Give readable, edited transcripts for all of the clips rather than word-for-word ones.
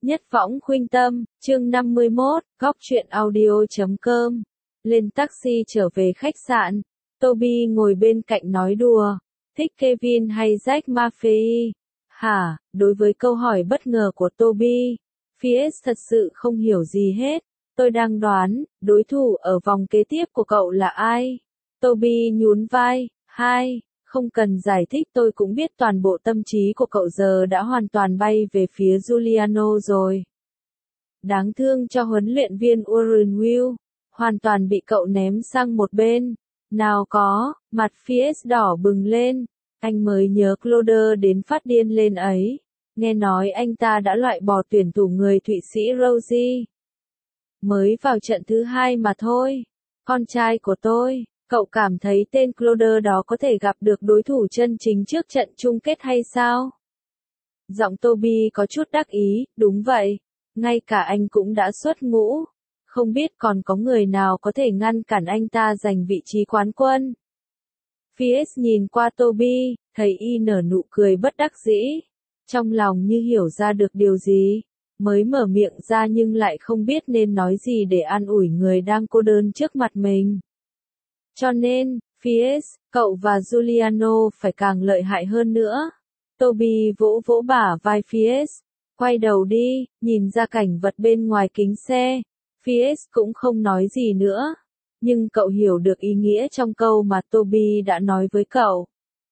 Nhất Võng Khuynh Tâm, chương 51, góc truyện audio.com. Lên taxi trở về khách sạn, Toby ngồi bên cạnh nói đùa, thích Kevin hay Jack Maffei? Hả? Đối với câu hỏi bất ngờ của Toby, Fierce thật sự không hiểu gì hết. Tôi đang đoán, đối thủ ở vòng kế tiếp của cậu là ai? Toby nhún vai, không cần giải thích, tôi cũng biết toàn bộ tâm trí của cậu giờ đã hoàn toàn bay về phía Giuliano rồi. Đáng thương cho huấn luyện viên Warren Will, hoàn toàn bị cậu ném sang một bên. Nào có, mặt Fierce đỏ bừng lên, anh mới nhớ Claude đến phát điên lên ấy. Nghe nói anh ta đã loại bỏ tuyển thủ người Thụy Sĩ Rosie. Mới vào trận thứ 2 mà thôi. Con trai của tôi. Cậu cảm thấy tên Claude đó có thể gặp được đối thủ chân chính trước trận chung kết hay sao? Giọng Toby có chút đắc ý, đúng vậy. Ngay cả anh cũng đã xuất ngũ. Không biết còn có người nào có thể ngăn cản anh ta giành vị trí quán quân. Fierce nhìn qua Toby, thấy y nở nụ cười bất đắc dĩ. Trong lòng như hiểu ra được điều gì. Mới mở miệng ra nhưng lại không biết nên nói gì để an ủi người đang cô đơn trước mặt mình. Cho nên, Fierce, cậu và Giuliano phải càng lợi hại hơn nữa. Toby vỗ vỗ bả vai Fierce. Quay đầu đi, nhìn ra cảnh vật bên ngoài kính xe. Fierce cũng không nói gì nữa. Nhưng cậu hiểu được ý nghĩa trong câu mà Toby đã nói với cậu.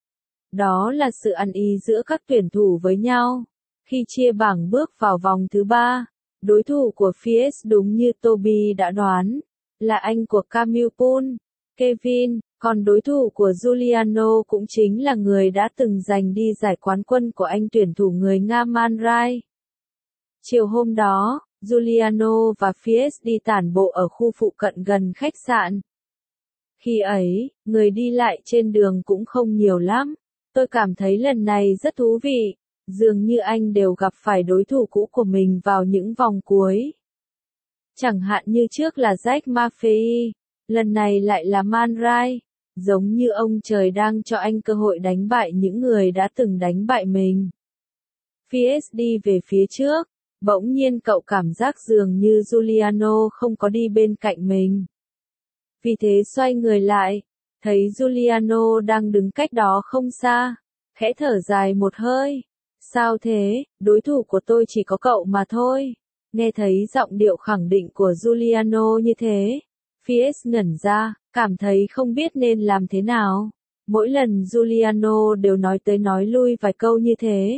Đó là sự ăn ý giữa các tuyển thủ với nhau. Khi chia bảng bước vào vòng thứ 3, đối thủ của Fierce đúng như Toby đã đoán, là anh của Camille Pool, Kevin, còn đối thủ của Giuliano cũng chính là người đã từng giành đi giải quán quân của anh tuyển thủ người Nga Man Ray. Chiều hôm đó, Giuliano và Fierce đi tản bộ ở khu phụ cận gần khách sạn. Khi ấy, người đi lại trên đường cũng không nhiều lắm. Tôi cảm thấy lần này rất thú vị. Dường như anh đều gặp phải đối thủ cũ của mình vào những vòng cuối. Chẳng hạn như trước là Jack Maffei, lần này lại là Man Ray, giống như ông trời đang cho anh cơ hội đánh bại những người đã từng đánh bại mình. Fierce đi về phía trước, bỗng nhiên cậu cảm giác dường như Giuliano không có đi bên cạnh mình. Vì thế xoay người lại, thấy Giuliano đang đứng cách đó không xa, khẽ thở dài một hơi. Sao thế, đối thủ của tôi chỉ có cậu mà thôi. Nghe thấy giọng điệu khẳng định của Giuliano như thế, Fierce ngẩn ra, cảm thấy không biết nên làm thế nào. Mỗi lần Giuliano đều nói tới nói lui vài câu như thế.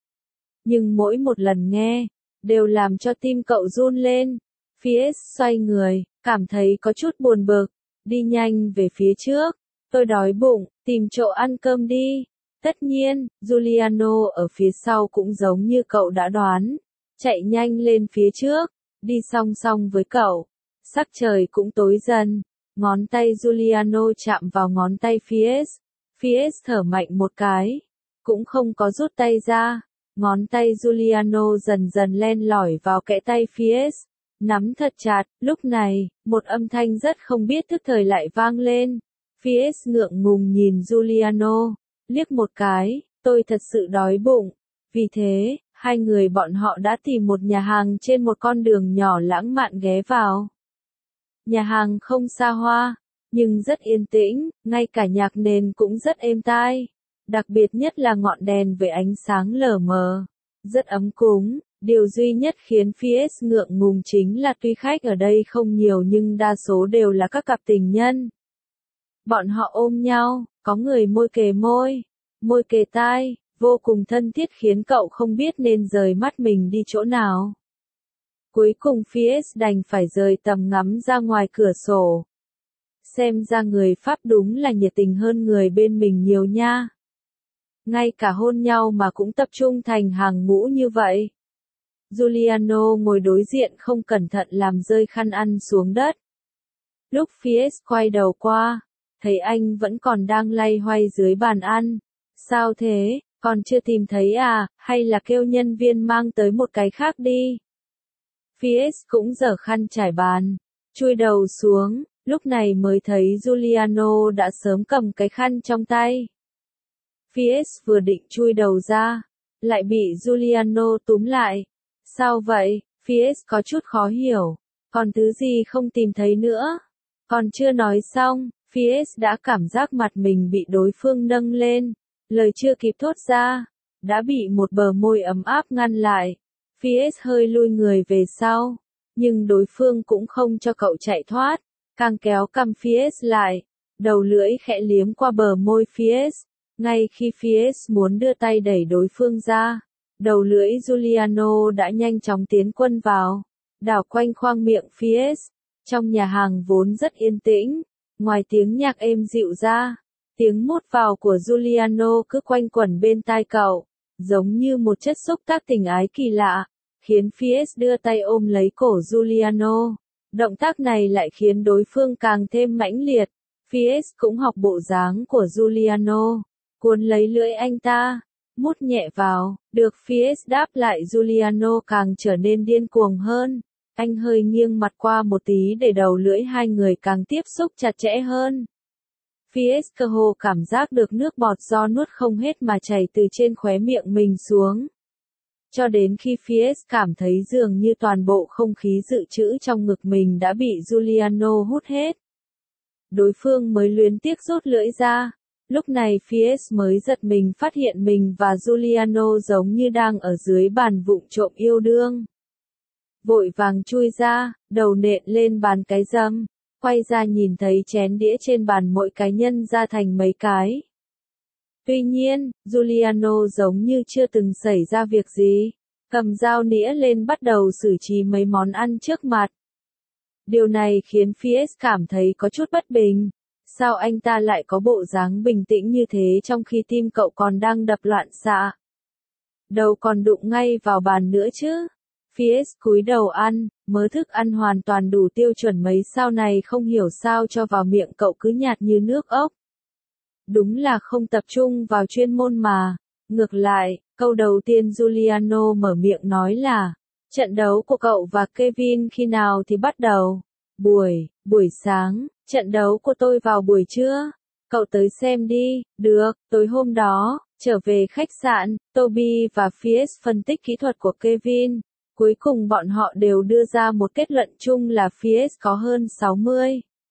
Nhưng mỗi một lần nghe, đều làm cho tim cậu run lên. Fierce xoay người, cảm thấy có chút buồn bực, đi nhanh về phía trước. Tôi đói bụng, tìm chỗ ăn cơm đi. Tất nhiên, Giuliano ở phía sau cũng giống như cậu đã đoán, chạy nhanh lên phía trước, đi song song với cậu. Sắc trời cũng tối dần, ngón tay Giuliano chạm vào ngón tay Fierce. Fierce thở mạnh một cái, cũng không có rút tay ra. Ngón tay Giuliano dần dần len lỏi vào kẽ tay Fierce, nắm thật chặt. Lúc này, một âm thanh rất không biết tức thời lại vang lên. Fierce ngượng ngùng nhìn Giuliano. Liếc một cái, tôi thật sự đói bụng. Vì thế, hai người bọn họ đã tìm một nhà hàng trên một con đường nhỏ lãng mạn ghé vào. Nhà hàng không xa hoa, nhưng rất yên tĩnh, ngay cả nhạc nền cũng rất êm tai. Đặc biệt nhất là ngọn đèn với ánh sáng lờ mờ, rất ấm cúng. Điều duy nhất khiến Fierce ngượng ngùng chính là tuy khách ở đây không nhiều nhưng đa số đều là các cặp tình nhân. Bọn họ ôm nhau, có người môi kề môi, môi kề tai, vô cùng thân thiết khiến cậu không biết nên rời mắt mình đi chỗ nào. Cuối cùng Fierce đành phải rời tầm ngắm ra ngoài cửa sổ. Xem ra người Pháp đúng là nhiệt tình hơn người bên mình nhiều nha. Ngay cả hôn nhau mà cũng tập trung thành hàng ngũ như vậy. Giuliano ngồi đối diện không cẩn thận làm rơi khăn ăn xuống đất. Lúc Fierce quay đầu qua, thấy anh vẫn còn đang loay hoay dưới bàn ăn. Sao thế, còn chưa tìm thấy à, hay là kêu nhân viên mang tới một cái khác đi. Fierce cũng giở khăn trải bàn, chui đầu xuống, lúc này mới thấy Giuliano đã sớm cầm cái khăn trong tay. Fierce vừa định chui đầu ra, lại bị Giuliano túm lại. Sao vậy? Fies có chút khó hiểu. Còn thứ gì không tìm thấy nữa? Còn chưa nói xong, Fies đã cảm giác mặt mình bị đối phương nâng lên. Lời chưa kịp thốt ra, đã bị một bờ môi ấm áp ngăn lại. Fies hơi lui người về sau, nhưng đối phương cũng không cho cậu chạy thoát, càng kéo cằm Fies lại, đầu lưỡi khẽ liếm qua bờ môi Fies. Ngay khi Fies muốn đưa tay đẩy đối phương ra, đầu lưỡi Giuliano đã nhanh chóng tiến quân vào, đảo quanh khoang miệng Fies. Trong nhà hàng vốn rất yên tĩnh, ngoài tiếng nhạc êm dịu ra, tiếng mút vào của Giuliano cứ quanh quẩn bên tai cậu, giống như một chất xúc tác tình ái kỳ lạ, khiến Fies đưa tay ôm lấy cổ Giuliano. Động tác này lại khiến đối phương càng thêm mãnh liệt. Fies cũng học bộ dáng của Giuliano, cuốn lấy lưỡi anh ta, mút nhẹ vào, được Fies đáp lại. Giuliano càng trở nên điên cuồng hơn. Anh hơi nghiêng mặt qua một tí để đầu lưỡi hai người càng tiếp xúc chặt chẽ hơn. Fies cơ hồ cảm giác được nước bọt do nuốt không hết mà chảy từ trên khóe miệng mình xuống. Cho đến khi Fies cảm thấy dường như toàn bộ không khí dự trữ trong ngực mình đã bị Giuliano hút hết. Đối phương mới luyến tiếc rút lưỡi ra. Lúc này Fies mới giật mình phát hiện mình và Giuliano giống như đang ở dưới bàn vụng trộm yêu đương. Vội vàng chui ra, đầu nện lên bàn cái râm, quay ra nhìn thấy chén đĩa trên bàn mỗi cá nhân ra thành mấy cái. Tuy nhiên, Giuliano giống như chưa từng xảy ra việc gì, cầm dao nĩa lên bắt đầu xử trí mấy món ăn trước mặt. Điều này khiến Fies cảm thấy có chút bất bình. Sao anh ta lại có bộ dáng bình tĩnh như thế trong khi tim cậu còn đang đập loạn xạ? Đầu còn đụng ngay vào bàn nữa chứ? Fies cúi đầu ăn, mớ thức ăn hoàn toàn đủ tiêu chuẩn mấy sao này không hiểu sao cho vào miệng cậu cứ nhạt như nước ốc. Đúng là không tập trung vào chuyên môn mà. Ngược lại, câu đầu tiên Giuliano mở miệng nói là, trận đấu của cậu và Kevin khi nào thì bắt đầu? Buổi sáng, trận đấu của tôi vào buổi trưa. Cậu tới xem đi. Được, tối hôm đó, trở về khách sạn, Toby và Fies phân tích kỹ thuật của Kevin. Cuối cùng bọn họ đều đưa ra một kết luận chung là Fies có hơn 60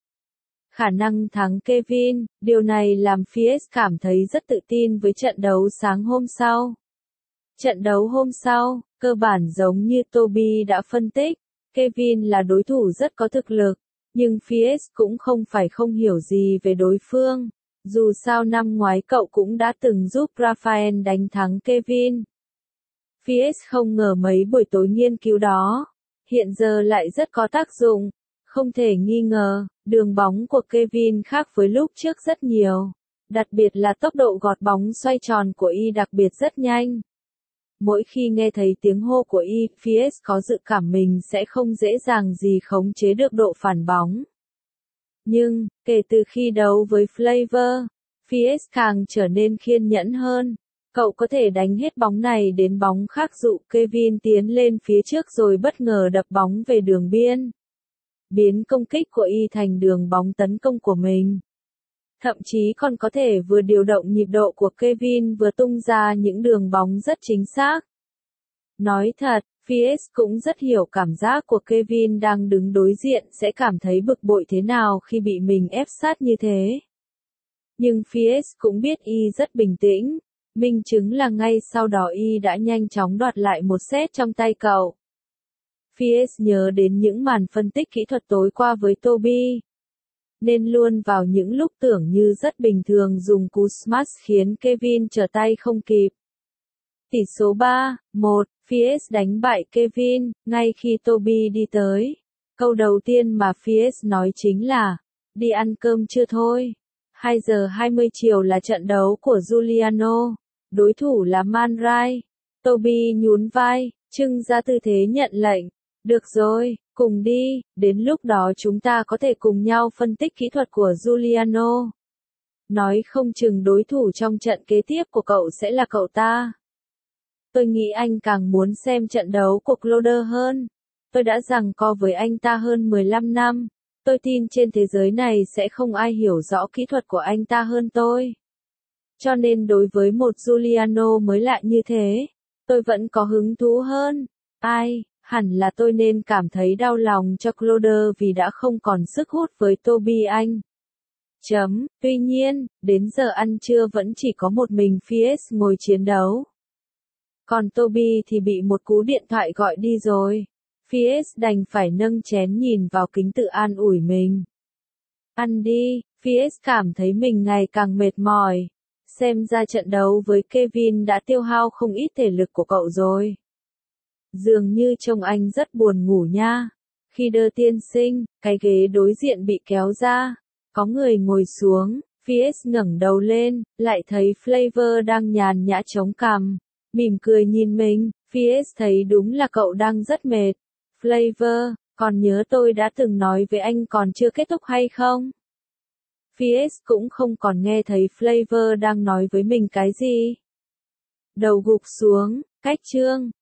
khả năng thắng Kevin. Điều này làm Fies cảm thấy rất tự tin với trận đấu sáng hôm sau. Trận đấu hôm sau, cơ bản giống như Toby đã phân tích, Kevin là đối thủ rất có thực lực, nhưng Fies cũng không phải không hiểu gì về đối phương. Dù sao năm ngoái cậu cũng đã từng giúp Rafael đánh thắng Kevin. Fies không ngờ mấy buổi tối nghiên cứu đó, hiện giờ lại rất có tác dụng. Không thể nghi ngờ, đường bóng của Kevin khác với lúc trước rất nhiều. Đặc biệt là tốc độ gọt bóng xoay tròn của y đặc biệt rất nhanh. Mỗi khi nghe thấy tiếng hô của y, Fies có dự cảm mình sẽ không dễ dàng gì khống chế được độ phản bóng. Nhưng, kể từ khi đấu với Flavor, Fies càng trở nên kiên nhẫn hơn. Cậu có thể đánh hết bóng này đến bóng khác dụ Kevin tiến lên phía trước rồi bất ngờ đập bóng về đường biên. Biến công kích của y thành đường bóng tấn công của mình. Thậm chí còn có thể vừa điều động nhịp độ của Kevin vừa tung ra những đường bóng rất chính xác. Nói thật, Fies cũng rất hiểu cảm giác của Kevin đang đứng đối diện sẽ cảm thấy bực bội thế nào khi bị mình ép sát như thế. Nhưng Fies cũng biết y rất bình tĩnh, minh chứng là ngay sau đó y đã nhanh chóng đoạt lại một set trong tay cậu. Fies nhớ đến những màn phân tích kỹ thuật tối qua với Toby, nên luôn vào những lúc tưởng như rất bình thường dùng cú smash khiến Kevin trở tay không kịp. Tỷ số 3-1, Fies đánh bại Kevin. Ngay khi Toby đi tới, câu đầu tiên mà Fies nói chính là, đi ăn cơm chưa thôi. 2 giờ 20 chiều là trận đấu của Giuliano, đối thủ là Man Ray. Toby nhún vai, trưng ra tư thế nhận lệnh. Được rồi, cùng đi, đến lúc đó chúng ta có thể cùng nhau phân tích kỹ thuật của Giuliano. Nói không chừng đối thủ trong trận kế tiếp của cậu sẽ là cậu ta. Tôi nghĩ anh càng muốn xem trận đấu của Claude hơn. Tôi đã giằng co với anh ta hơn 15 năm. Tôi tin trên thế giới này sẽ không ai hiểu rõ kỹ thuật của anh ta hơn tôi. Cho nên đối với một Giuliano mới lạ như thế, tôi vẫn có hứng thú hơn. Ai, hẳn là tôi nên cảm thấy đau lòng cho Cloder vì đã không còn sức hút với Toby anh. Tuy nhiên, đến giờ ăn trưa vẫn chỉ có một mình Fierce ngồi chiến đấu. Còn Toby thì bị một cú điện thoại gọi đi rồi. Fierce đành phải nâng chén nhìn vào kính tự an ủi mình. Ăn đi, Fierce cảm thấy mình ngày càng mệt mỏi. Xem ra trận đấu với Kevin đã tiêu hao không ít thể lực của cậu rồi. Dường như trông anh rất buồn ngủ nha. Khi đưa tiên sinh, cái ghế đối diện bị kéo ra. Có người ngồi xuống, Fierce ngẩng đầu lên, lại thấy Flavor đang nhàn nhã chống cằm. Mỉm cười nhìn mình, Fierce thấy đúng là cậu đang rất mệt. Flavor, còn nhớ tôi đã từng nói với anh còn chưa kết thúc hay không? Fierce cũng không còn nghe thấy Flavor đang nói với mình cái gì. Đầu gục xuống, cách chương.